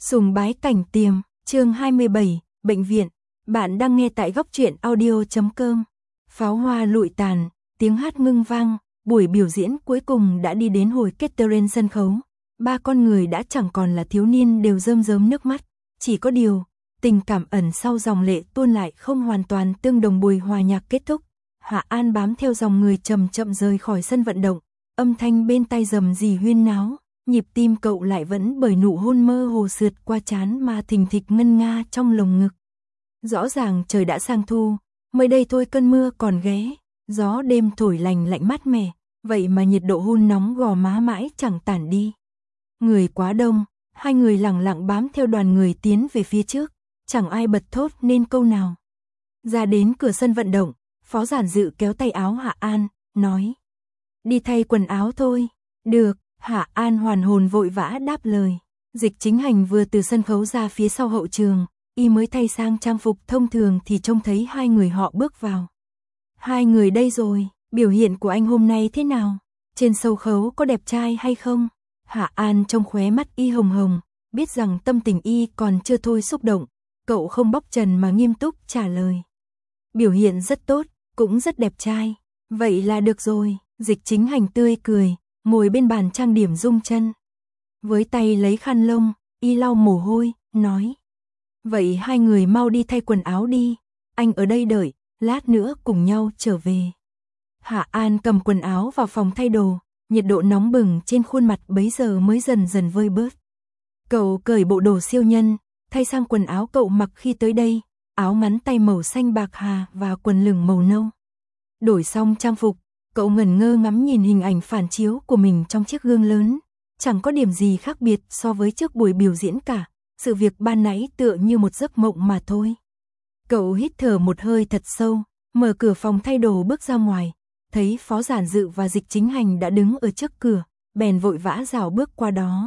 Sùng bái cảnh tiềm, chương 27, bệnh viện. Bạn đang nghe tại góc truyện audio.com. Pháo hoa lụi tàn, tiếng hát ngưng vang, buổi biểu diễn cuối cùng đã đi đến hồi kết trên sân khấu. Ba con người đã chẳng còn là thiếu niên đều rơm rớm nước mắt. Chỉ có điều, tình cảm ẩn sau dòng lệ tuôn lại không hoàn toàn tương đồng. Buổi hòa nhạc kết thúc. Hạ An bám theo dòng người chậm chậm rời khỏi sân vận động. Âm thanh bên tai rầm rì huyên náo. Nhịp tim cậu lại vẫn bởi nụ hôn mơ hồ sượt qua trán mà thình thịch ngân nga trong lồng ngực. Rõ ràng trời đã sang thu, mới đây thôi cơn mưa còn ghé, gió đêm thổi lành lạnh mát mẻ, vậy mà nhiệt độ hun nóng gò má mãi chẳng tản đi. Người quá đông, hai người lẳng lặng bám theo đoàn người tiến về phía trước, chẳng ai bật thốt nên câu nào. Ra đến cửa sân vận động, Phó Giản Dự kéo tay áo Hạ An, nói: "Đi thay quần áo thôi." "Được." Hạ An hoàn hồn vội vã đáp lời. Dịch Chính Hành vừa từ sân khấu ra phía sau hậu trường, y mới thay sang trang phục thông thường thì trông thấy hai người họ bước vào. "Hai người đây rồi, biểu hiện của anh hôm nay thế nào? Trên sân khấu có đẹp trai hay không?" Hạ An trong khóe mắt y hồng hồng, biết rằng tâm tình y còn chưa thôi xúc động, cậu không bóc trần mà nghiêm túc trả lời. "Biểu hiện rất tốt, cũng rất đẹp trai." "Vậy là được rồi." Dịch Chính Hành tươi cười, ngồi bên bàn trang điểm rung chân. Với tay lấy khăn lông, y lau mồ hôi, nói: "Vậy hai người mau đi thay quần áo đi, anh ở đây đợi, lát nữa cùng nhau trở về." Hạ An cầm quần áo vào phòng thay đồ, nhiệt độ nóng bừng trên khuôn mặt bấy giờ mới dần dần vơi bớt. Cậu cởi bộ đồ siêu nhân, thay sang quần áo cậu mặc khi tới đây, áo ngắn tay màu xanh bạc hà và quần lửng màu nâu. Đổi xong trang phục, cậu ngẩn ngơ ngắm nhìn hình ảnh phản chiếu của mình trong chiếc gương lớn, chẳng có điểm gì khác biệt so với trước buổi biểu diễn cả, sự việc ban nãy tựa như một giấc mộng mà thôi. Cậu hít thở một hơi thật sâu, mở cửa phòng thay đồ bước ra ngoài, thấy Phó Giản Dự và Dịch Chính Hành đã đứng ở trước cửa, bèn vội vã rảo bước qua đó.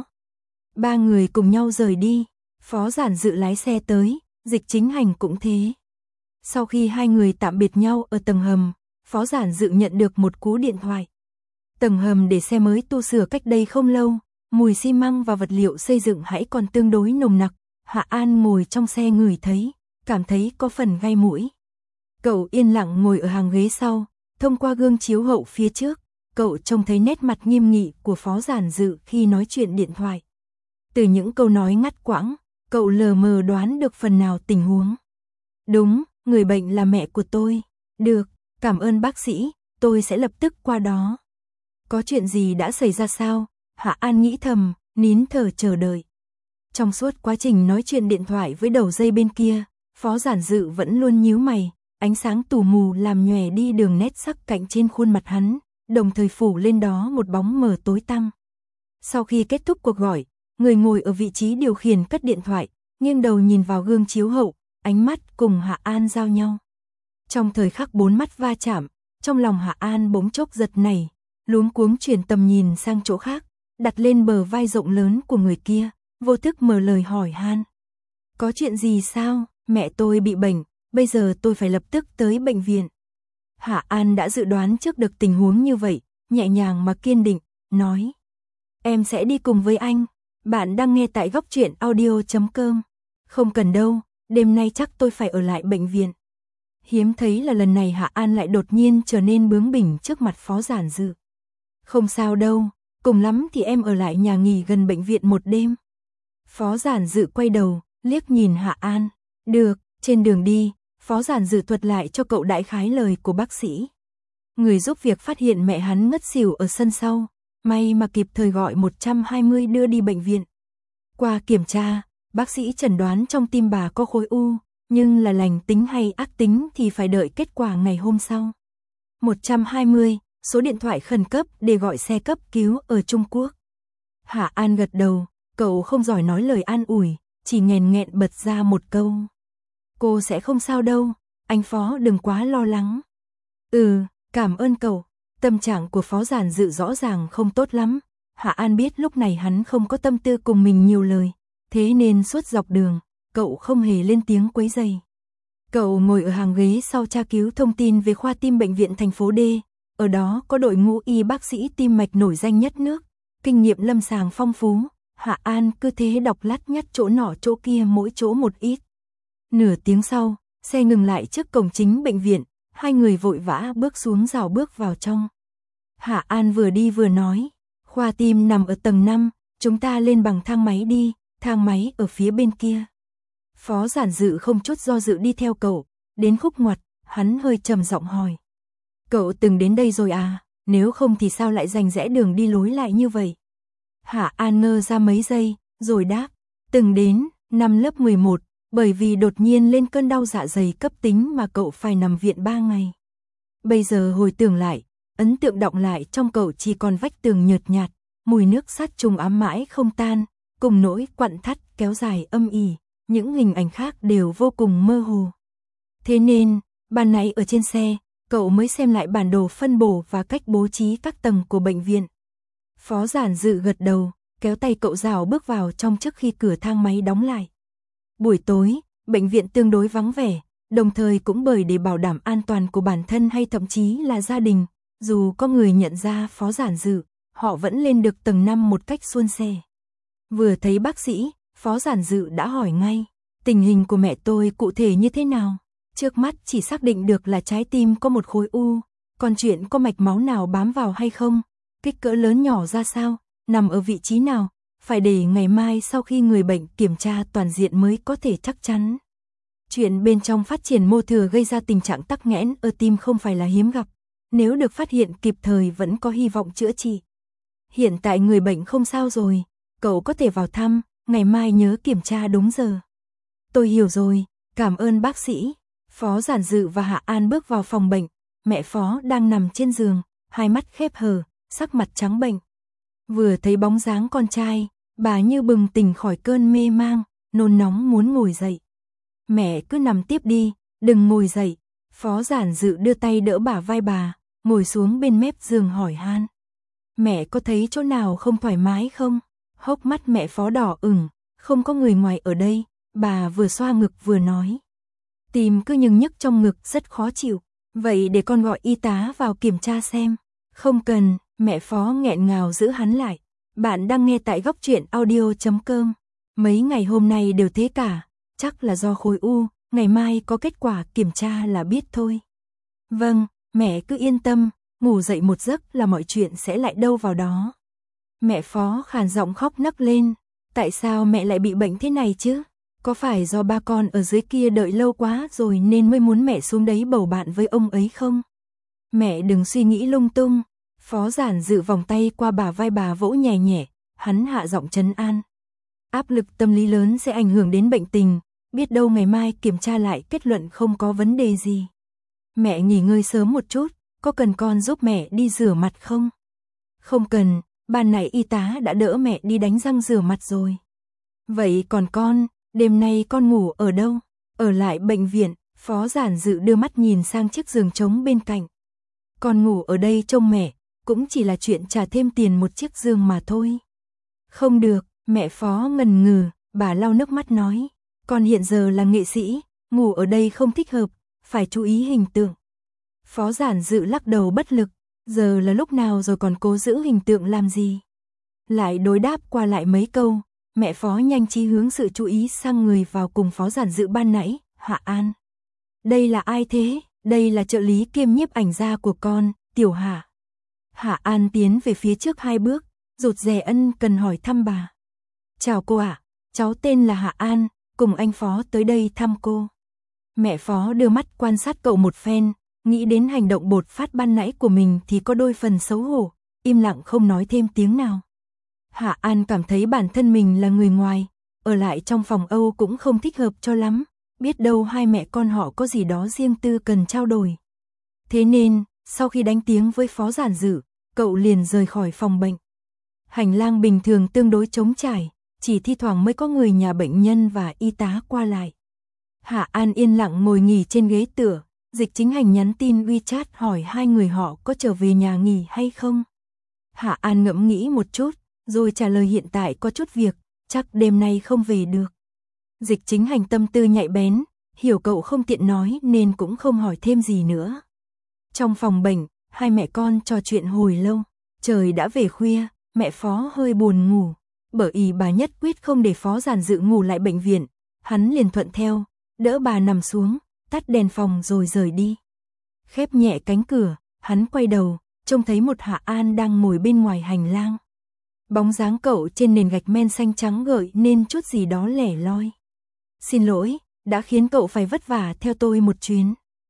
Ba người cùng nhau rời đi, Phó Giản Dự lái xe tới, Dịch Chính Hành cũng thế. Sau khi hai người tạm biệt nhau ở tầng hầm, Phó Giản Dự nhận được một cú điện thoại. Tầng hầm để xe mới tu sửa cách đây không lâu, mùi xi măng và vật liệu xây dựng hãy còn tương đối nồng nặc. Hạ An ngồi trong xe ngửi thấy, cảm thấy có phần gai mũi. Cậu yên lặng ngồi ở hàng ghế sau, thông qua gương chiếu hậu phía trước, cậu trông thấy nét mặt nghiêm nghị của Phó Giản Dự khi nói chuyện điện thoại. Từ những câu nói ngắt quãng, cậu lờ mờ đoán được phần nào tình huống. "Đúng, người bệnh là mẹ của tôi." "Được, cảm ơn bác sĩ, tôi sẽ lập tức qua đó." "Có chuyện gì đã xảy ra sao?" Hạ An nghĩ thầm, nín thở chờ đợi. Trong suốt quá trình nói chuyện điện thoại với đầu dây bên kia, Phó Giản Dự vẫn luôn nhíu mày, ánh sáng tù mù làm nhòe đi đường nét sắc cạnh trên khuôn mặt hắn, đồng thời phủ lên đó một bóng mờ tối tăm. Sau khi kết thúc cuộc gọi, người ngồi ở vị trí điều khiển cất điện thoại, nghiêng đầu nhìn vào gương chiếu hậu, ánh mắt cùng Hạ An giao nhau. Trong thời khắc bốn mắt va chạm, trong lòng Hạ An bỗng chốc giật nảy, luống cuống chuyển tầm nhìn sang chỗ khác, đặt lên bờ vai rộng lớn của người kia, vô thức mở lời hỏi han. "Có chuyện gì sao?" "Mẹ tôi bị bệnh, bây giờ tôi phải lập tức tới bệnh viện." Hạ An đã dự đoán trước được tình huống như vậy, nhẹ nhàng mà kiên định, nói: "Em sẽ đi cùng với anh." Bạn đang nghe tại góc truyện audio.com. "Không cần đâu, đêm nay chắc tôi phải ở lại bệnh viện." Hiếm thấy là lần này Hạ An lại đột nhiên trở nên bướng bỉnh trước mặt Phó Giản Dự. "Không sao đâu, cùng lắm thì em ở lại nhà nghỉ gần bệnh viện một đêm." Phó Giản Dự quay đầu, liếc nhìn Hạ An. "Được." Trên đường đi, Phó Giản Dự thuật lại cho cậu đại khái lời của bác sĩ. Người giúp việc phát hiện mẹ hắn ngất xỉu ở sân sau, may mà kịp thời gọi 120 đưa đi bệnh viện. Qua kiểm tra, bác sĩ chẩn đoán trong tim bà có khối u, nhưng là lành tính hay ác tính thì phải đợi kết quả ngày hôm sau. 120, số điện thoại khẩn cấp để gọi xe cấp cứu ở Trung Quốc. Hạ An gật đầu, cậu không giỏi nói lời an ủi, chỉ nghẹn nghẹn bật ra một câu: "Cô sẽ không sao đâu, anh Phó đừng quá lo lắng." "Ừ, cảm ơn cậu." Tâm trạng của Phó Giản Dự rõ ràng không tốt lắm. Hạ An biết lúc này hắn không có tâm tư cùng mình nhiều lời, thế nên suốt dọc đường, cậu không hề lên tiếng quấy rầy. Cậu ngồi ở hàng ghế sau tra cứu thông tin về khoa tim bệnh viện thành phố D, ở đó có đội ngũ y bác sĩ tim mạch nổi danh nhất nước, kinh nghiệm lâm sàng phong phú, Hạ An cứ thế đọc lắt nhắt chỗ nọ chỗ kia mỗi chỗ một ít. Nửa tiếng sau, xe ngừng lại trước cổng chính bệnh viện, hai người vội vã bước xuống rào bước vào trong. Hạ An vừa đi vừa nói, khoa tim nằm ở tầng 5, chúng ta lên bằng thang máy đi, thang máy ở phía bên kia. Phó Giản Dự không chút do dự đi theo cậu, đến khúc ngoặt, hắn hơi trầm giọng hỏi. Cậu từng đến đây rồi à, nếu không thì sao lại rành rẽ đường đi lối lại như vậy? Hạ An ngơ ra mấy giây, rồi đáp, từng đến, năm lớp 11, bởi vì đột nhiên lên cơn đau dạ dày cấp tính mà cậu phải nằm viện 3 ngày. Bây giờ hồi tưởng lại, ấn tượng đọng lại trong cậu chỉ còn vách tường nhợt nhạt, mùi nước sát trùng ám mãi không tan, cùng nỗi quặn thắt kéo dài âm ỉ, những hình ảnh khác đều vô cùng mơ hồ. Thế nên, ban nãy ở trên xe, cậu mới xem lại bản đồ phân bổ và cách bố trí các tầng của bệnh viện. Phó Giản Dự gật đầu, kéo tay cậu rảo bước vào trong trước khi cửa thang máy đóng lại. Buổi tối, bệnh viện tương đối vắng vẻ, đồng thời cũng bởi để bảo đảm an toàn của bản thân hay thậm chí là gia đình, dù có người nhận ra Phó Giản Dự, họ vẫn lên được tầng 5 một cách suôn sẻ. Vừa thấy bác sĩ, Phó Giản Dự đã hỏi ngay, tình hình của mẹ tôi cụ thể như thế nào? Trước mắt chỉ xác định được là trái tim có một khối u, còn chuyện có mạch máu nào bám vào hay không, kích cỡ lớn nhỏ ra sao, nằm ở vị trí nào, phải để ngày mai sau khi người bệnh kiểm tra toàn diện mới có thể chắc chắn. Chuyện bên trong phát triển mô thừa gây ra tình trạng tắc nghẽn ở tim không phải là hiếm gặp, nếu được phát hiện kịp thời vẫn có hy vọng chữa trị. Hiện tại người bệnh không sao rồi, cậu có thể vào thăm, ngày mai nhớ kiểm tra đúng giờ. Tôi hiểu rồi, cảm ơn bác sĩ. Phó Giản Dự và Hạ An bước vào phòng bệnh, mẹ Phó đang nằm trên giường, hai mắt khép hờ, sắc mặt trắng bệch. Vừa thấy bóng dáng con trai, bà như bừng tỉnh khỏi cơn mê mang, nôn nóng muốn ngồi dậy. Mẹ cứ nằm tiếp đi, đừng ngồi dậy. Phó Giản Dự đưa tay đỡ bả vai bà, ngồi xuống bên mép giường hỏi han. Mẹ có thấy chỗ nào không thoải mái không? Hốc mắt mẹ Phó đỏ ửng, không có người ngoài ở đây, bà vừa xoa ngực vừa nói. Tim cứ nhức nhức trong ngực rất khó chịu, vậy để con gọi y tá vào kiểm tra xem. Không cần, mẹ Phó nghẹn ngào giữ hắn lại. Bạn đang nghe tại Góc Truyện Audio.com. Mấy ngày hôm nay đều thế cả, chắc là do khối u, ngày mai có kết quả kiểm tra là biết thôi. Vâng, mẹ cứ yên tâm, ngủ dậy một giấc là mọi chuyện sẽ lại đâu vào đó. Mẹ Phó khàn giọng khóc nấc lên, tại sao mẹ lại bị bệnh thế này chứ? Có phải do ba con ở dưới kia đợi lâu quá rồi nên mới muốn mẹ xuống đấy bầu bạn với ông ấy không? Mẹ đừng suy nghĩ lung tung. Phó Giản Dự vòng tay qua bả vai bà vỗ nhẹ nhẹ, hắn hạ giọng trấn an. Áp lực tâm lý lớn sẽ ảnh hưởng đến bệnh tình, biết đâu ngày mai kiểm tra lại kết luận không có vấn đề gì. Mẹ nghỉ ngơi sớm một chút, có cần con giúp mẹ đi rửa mặt không? Không cần, ban nãy y tá đã đỡ mẹ đi đánh răng rửa mặt rồi. Vậy còn con, đêm nay con ngủ ở đâu? Ở lại bệnh viện. Phó Giản Dự đưa mắt nhìn sang chiếc giường trống bên cạnh. Con ngủ ở đây trông mẹ, cũng chỉ là chuyện trả thêm tiền một chiếc giường mà thôi. Không được, mẹ Phó ngần ngừ, bà lau nước mắt nói. Con hiện giờ là nghệ sĩ, ngủ ở đây không thích hợp, phải chú ý hình tượng. Phó Giản Dự lắc đầu bất lực, giờ là lúc nào rồi còn cố giữ hình tượng làm gì? Lại đối đáp qua lại mấy câu, mẹ Phó nhanh trí hướng sự chú ý sang người vào cùng Phó Giản Dự ban nãy, Hạ An. Đây là ai thế? Đây là trợ lý kiêm nhiếp ảnh gia của con, Tiểu Hạ. Hạ An tiến về phía trước 2 bước, rụt rè ân cần hỏi thăm bà. Chào cô ạ, cháu tên là Hạ An, cùng anh Phó tới đây thăm cô. Mẹ Phó đưa mắt quan sát cậu một phen, nghĩ đến hành động bột phát ban nãy của mình thì có đôi phần xấu hổ, im lặng không nói thêm tiếng nào. Hạ An cảm thấy bản thân mình là người ngoài, ở lại trong phòng Âu cũng không thích hợp cho lắm, biết đâu hai mẹ con họ có gì đó riêng tư cần trao đổi. Thế nên, sau khi đánh tiếng với Phó Giản Dự, cậu liền rời khỏi phòng bệnh. Hành lang bình thường tương đối trống trải, chỉ thi thoảng mới có người nhà bệnh nhân và y tá qua lại. Hạ An yên lặng ngồi nghỉ trên ghế tựa, Dịch Chính Hành nhắn tin WeChat hỏi hai người họ có trở về nhà nghỉ hay không. Hạ An ngẫm nghĩ một chút, rồi trả lời hiện tại có chút việc, chắc đêm nay không về được. Dịch Chính Hành tâm tư nhạy bén, hiểu cậu không tiện nói nên cũng không hỏi thêm gì nữa. Trong phòng bệnh, hai mẹ con trò chuyện hồi lâu, trời đã về khuya, mẹ Phó hơi buồn ngủ. bởi bà nhất quyết không để Phó Giản Dự ngủ lại bệnh viện, hắn liền thuận theo, đỡ bà nằm xuống, tắt đèn phòng rồi rời đi. Khép nhẹ cánh cửa, hắn quay đầu, trông thấy một Hạ An đang ngồi bên ngoài hành lang. Bóng dáng cậu trên nền gạch men xanh trắng gợi nên chút gì đó lẻ loi. Xin lỗi, đã khiến cậu phải vất vả theo tôi một chuyến.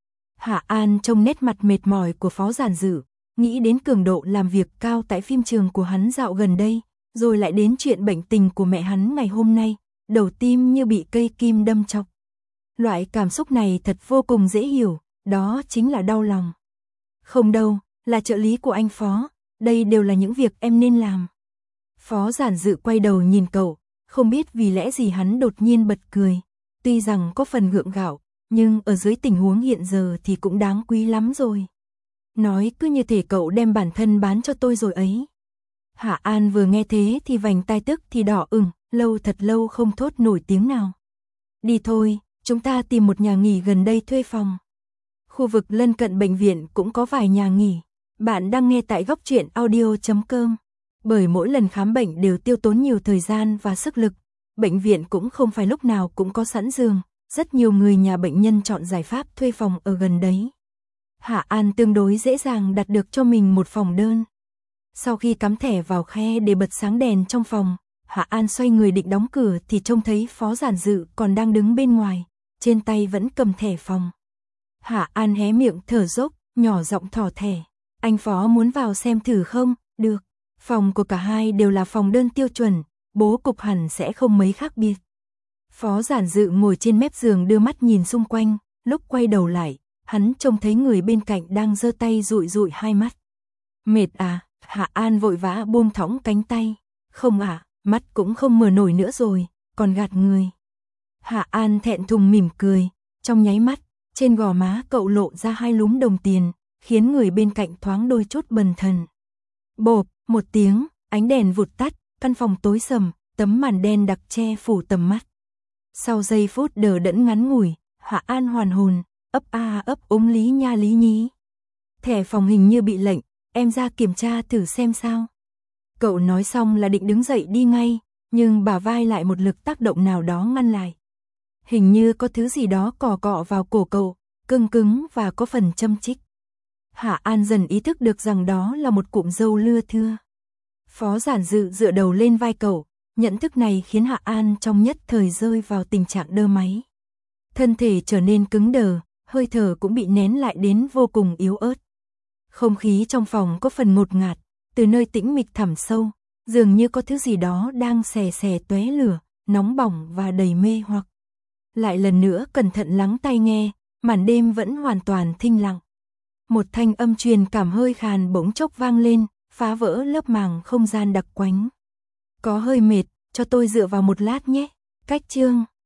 Hạ An trông nét mặt mệt mỏi của Phó Giản Dự, nghĩ đến cường độ làm việc cao tại phim trường của hắn dạo gần đây, rồi lại đến chuyện bệnh tình của mẹ hắn ngày hôm nay, đầu tim như bị cây kim đâm chọc. Loại cảm xúc này thật vô cùng dễ hiểu, đó chính là đau lòng. Không đâu, là trợ lý của anh Phó, đây đều là những việc em nên làm. Phó Giản Dự quay đầu nhìn cậu, không biết vì lẽ gì hắn đột nhiên bật cười. Tuy rằng có phần gượng gạo, nhưng ở dưới tình huống hiện giờ thì cũng đáng quý lắm rồi. Nói cứ như thể cậu đem bản thân bán cho tôi rồi ấy. Hạ An vừa nghe thế thì vành tai tức thì đỏ ửng, thật lâu không thốt nổi tiếng nào. Đi thôi, chúng ta tìm một nhà nghỉ gần đây thuê phòng. Khu vực lân cận bệnh viện cũng có vài nhà nghỉ. Bạn đang nghe tại góc truyện audio.com. Bởi mỗi lần khám bệnh đều tiêu tốn nhiều thời gian và sức lực, bệnh viện cũng không phải lúc nào cũng có sẵn giường, rất nhiều người nhà bệnh nhân chọn giải pháp thuê phòng ở gần đấy. Hạ An tương đối dễ dàng đặt được cho mình một phòng đơn. Sau khi cắm thẻ vào khe để bật sáng đèn trong phòng, Hạ An xoay người định đóng cửa thì trông thấy Phó Giản Dự còn đang đứng bên ngoài, trên tay vẫn cầm thẻ phòng. Hạ An hé miệng thở dốc, nhỏ giọng thỏ thẻ. Anh Phó muốn vào xem thử không? Được. Phòng của cả hai đều là phòng đơn tiêu chuẩn, bố cục hẳn sẽ không mấy khác biệt. Phó Giản Dự ngồi trên mép giường đưa mắt nhìn xung quanh, lúc quay đầu lại, hắn trông thấy người bên cạnh đang giơ tay dụi dụi hai mắt. Mệt à? Hạ An vội vã buông thõng cánh tay. Không ạ, mắt cũng không mở nổi nữa rồi, còn gạt người. Hạ An thẹn thùng mỉm cười, trong nháy mắt, trên gò má cậu lộ ra hai lúm đồng tiền, khiến người bên cạnh thoáng đôi chút bần thần. Bộp, một tiếng, ánh đèn vụt tắt, căn phòng tối sầm, tấm màn đen đặc che phủ tầm mắt. Sau giây phút đờ đẫn ngắn ngủi, Hạ An hoàn hồn, ấp úng lý nha lý nhí. Thẻ phòng hình như bị lệnh, em ra kiểm tra thử xem sao. Cậu nói xong là định đứng dậy đi ngay, nhưng bả vai lại một lực tác động nào đó ngăn lại. Hình như có thứ gì đó cọ cọ vào cổ cậu, cứng cứng và có phần châm chích. Hạ An dần ý thức được rằng đó là một cụm râu lưa thưa. Phó Giản Dự dựa đầu lên vai cậu, nhận thức này khiến Hạ An trong nhất thời rơi vào tình trạng đơ máy. Thân thể trở nên cứng đờ, hơi thở cũng bị nén lại đến vô cùng yếu ớt. Không khí trong phòng có phần ngột ngạt, từ nơi tĩnh mịch thẳm sâu, dường như có thứ gì đó đang xè xè tóe lửa, nóng bỏng và đầy mê hoặc. Lại lần nữa cẩn thận lắng tai nghe, màn đêm vẫn hoàn toàn thinh lặng. Một thanh âm truyền cảm hơi khàn bỗng chốc vang lên, phá vỡ lớp màng không gian đặc quánh. Có hơi mệt, cho tôi dựa vào một lát nhé. Cách chương